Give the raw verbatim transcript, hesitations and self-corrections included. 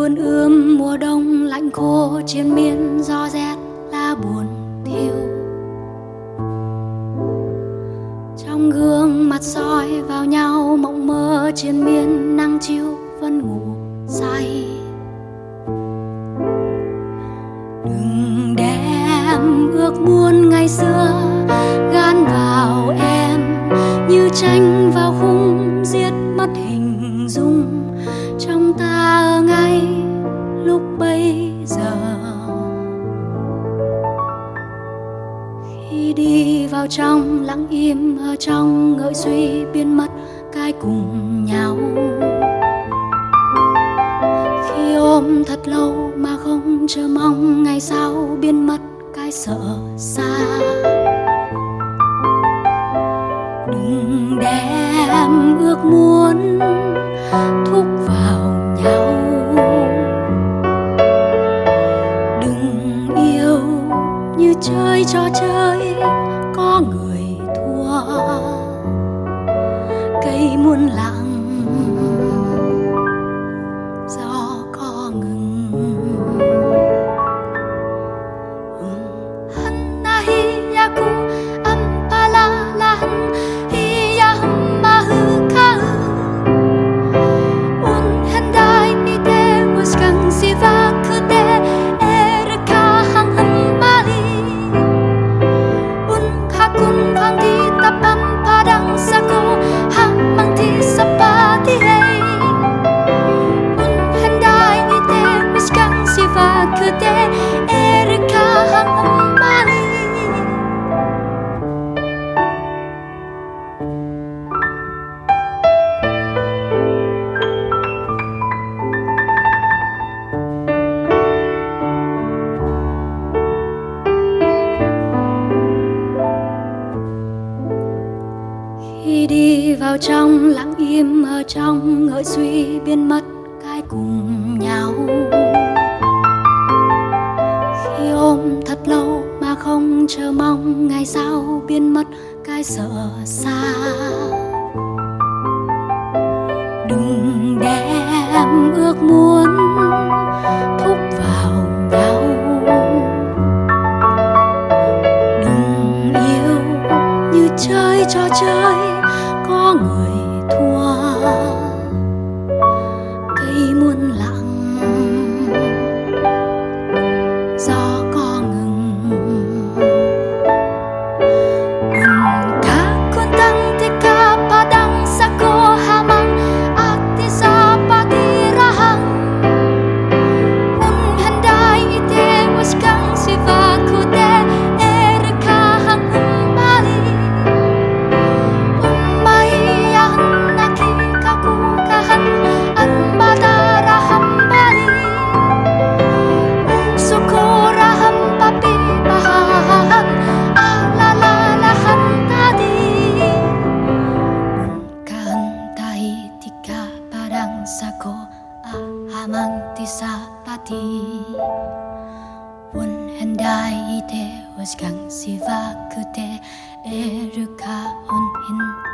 vườn ươm mùa đông lạnh khô, triền miên gió rét lá buồn thiêu. Trong gương mặt soi vào nhau mộng mơ, triền miên nắng chiếu vẫn ngủ say. Đừng đem ước muốn ngày xưa gán vào em, như tranh vào khung giết mất hình dung trong ta ở ngay lúc bây giờ. Khi đi vào trong lặng im, ở trong ngợi suy biến mất cái cùng nhau. Khi ôm thật lâu mà không chờ mong ngày sau biến mất cái sợ xa. Đừng đem ước muốn thúc vào nhau, đừng yêu như chơi trò chơi có người thua. Cây muôn lặng gió có ngừng. Hanna hiyaku ampala lahan hiyahum mahuka. Un handai nite muskang sivakute erka hang hambali. Un kakun kang di tapam padang sako hamang ti sapati hey. Un handai nite muskang sivakute erka hang hambali. Khi đi vào trong lặng im, ở trong ngợi suy biến mất cái cùng nhau. Khi ôm thật lâu mà không chờ mong ngày sau biến mất cái sợ xa. Đừng đem ước muốn thúc vào nhau, đừng yêu như chơi trò chơi có người thua. Cây muôn lặng gió có ngừng. Un kakun tang tika padang sako hamang ati sa patirahang. Un handai ite muskang sivakute erka hang umbali. Umahiyan nakikakukahan ang badarahambali. Sukuraham papibahahan alalalahan tadi. Kantai tika parang sako ahamang tisapati. Un handai ite was kang sivakute eruka un hin